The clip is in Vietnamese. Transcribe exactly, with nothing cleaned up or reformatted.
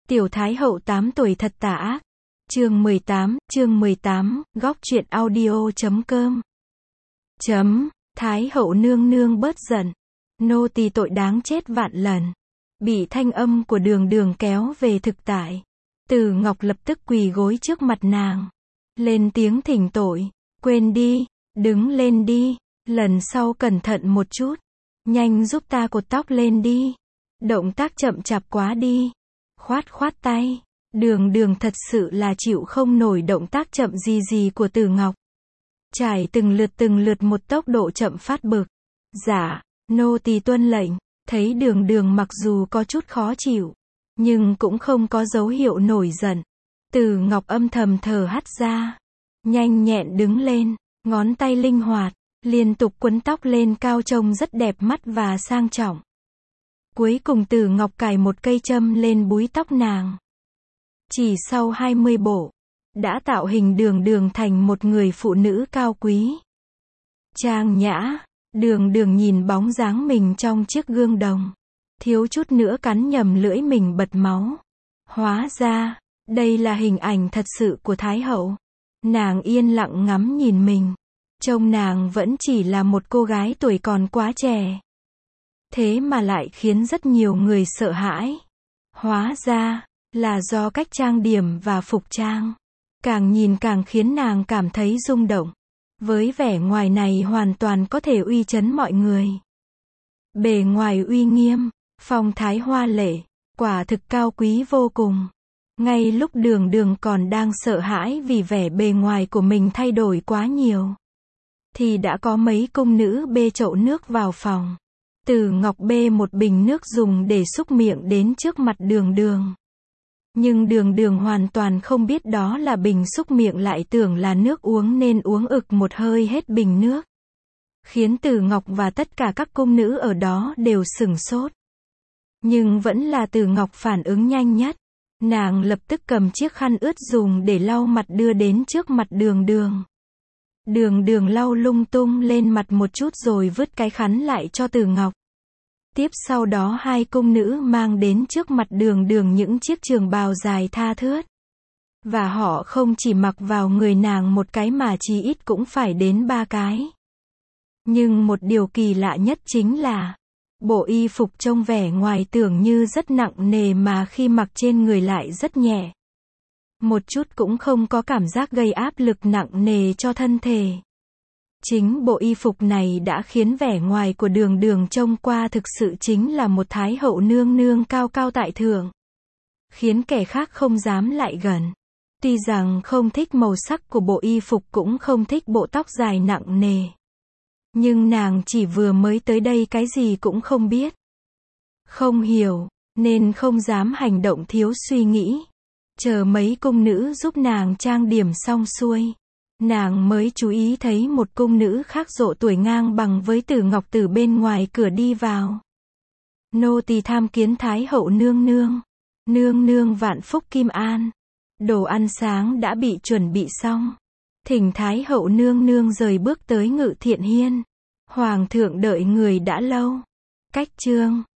Tiểu Thái Hậu tám tuổi thật tà ác. Chương mười tám, chương mười tám, góc truyện audio chấm com. Chấm, Thái Hậu nương nương bớt giận. Nô tỳ tội đáng chết vạn lần. Bị thanh âm của Đường Đường kéo về thực tại. Từ Ngọc lập tức quỳ gối trước mặt nàng. Lên tiếng thỉnh tội. Quên đi, đứng lên đi, lần sau cẩn thận một chút. Nhanh giúp ta cột tóc lên đi. Động tác chậm chạp quá đi. Khoát khoát tay. Đường Đường thật sự là chịu không nổi động tác chậm gì gì của Từ Ngọc. Trải từng lượt từng lượt một tốc độ chậm phát bực. Dạ, nô tỳ tuân lệnh. Thấy Đường Đường mặc dù có chút khó chịu, nhưng cũng không có dấu hiệu nổi giận. Từ Ngọc âm thầm thở hắt ra. Nhanh nhẹn đứng lên, ngón tay linh hoạt, liên tục quấn tóc lên cao trông rất đẹp mắt và sang trọng. Cuối cùng Từ Ngọc cài một cây châm lên búi tóc nàng. Chỉ sau hai mươi bộ, đã tạo hình Đường Đường thành một người phụ nữ cao quý, trang nhã. Đường Đường nhìn bóng dáng mình trong chiếc gương đồng, thiếu chút nữa cắn nhầm lưỡi mình bật máu. Hóa ra, đây là hình ảnh thật sự của Thái Hậu. Nàng yên lặng ngắm nhìn mình, trông nàng vẫn chỉ là một cô gái tuổi còn quá trẻ. Thế mà lại khiến rất nhiều người sợ hãi. Hóa ra, là do cách trang điểm và phục trang. Càng nhìn càng khiến nàng cảm thấy rung động. Với vẻ ngoài này hoàn toàn có thể uy chấn mọi người. Bề ngoài uy nghiêm, phong thái hoa lệ, quả thực cao quý vô cùng. Ngay lúc Đường Đường còn đang sợ hãi vì vẻ bề ngoài của mình thay đổi quá nhiều, thì đã có mấy cung nữ bê chậu nước vào phòng. Từ Ngọc bê một bình nước dùng để súc miệng đến trước mặt Đường Đường. Nhưng Đường Đường hoàn toàn không biết đó là bình súc miệng, lại tưởng là nước uống nên uống ực một hơi hết bình nước. Khiến Từ Ngọc và tất cả các cung nữ ở đó đều sửng sốt. Nhưng vẫn là Từ Ngọc phản ứng nhanh nhất. Nàng lập tức cầm chiếc khăn ướt dùng để lau mặt đưa đến trước mặt Đường Đường. Đường Đường lau lung tung lên mặt một chút rồi vứt cái khăn lại cho Từ Ngọc. Tiếp sau đó hai cung nữ mang đến trước mặt Đường Đường những chiếc trường bào dài tha thướt. Và họ không chỉ mặc vào người nàng một cái mà chí ít cũng phải đến ba cái. Nhưng một điều kỳ lạ nhất chính là, bộ y phục trông vẻ ngoài tưởng như rất nặng nề mà khi mặc trên người lại rất nhẹ. Một chút cũng không có cảm giác gây áp lực nặng nề cho thân thể. Chính bộ y phục này đã khiến vẻ ngoài của Đường Đường trông qua thực sự chính là một Thái Hậu nương nương cao cao tại thượng. Khiến kẻ khác không dám lại gần. Tuy rằng không thích màu sắc của bộ y phục cũng không thích bộ tóc dài nặng nề. Nhưng nàng chỉ vừa mới tới đây cái gì cũng không biết, không hiểu, nên không dám hành động thiếu suy nghĩ. Chờ mấy cung nữ giúp nàng trang điểm xong xuôi, nàng mới chú ý thấy một cung nữ khác độ tuổi ngang bằng với Từ Ngọc từ bên ngoài cửa đi vào. Nô tỳ tham kiến Thái Hậu nương nương. Nương nương vạn phúc kim an. Đồ ăn sáng đã bị chuẩn bị xong. Thỉnh Thái Hậu nương nương rời bước tới Ngự Thiện Hiên. Hoàng thượng đợi người đã lâu. Cách chương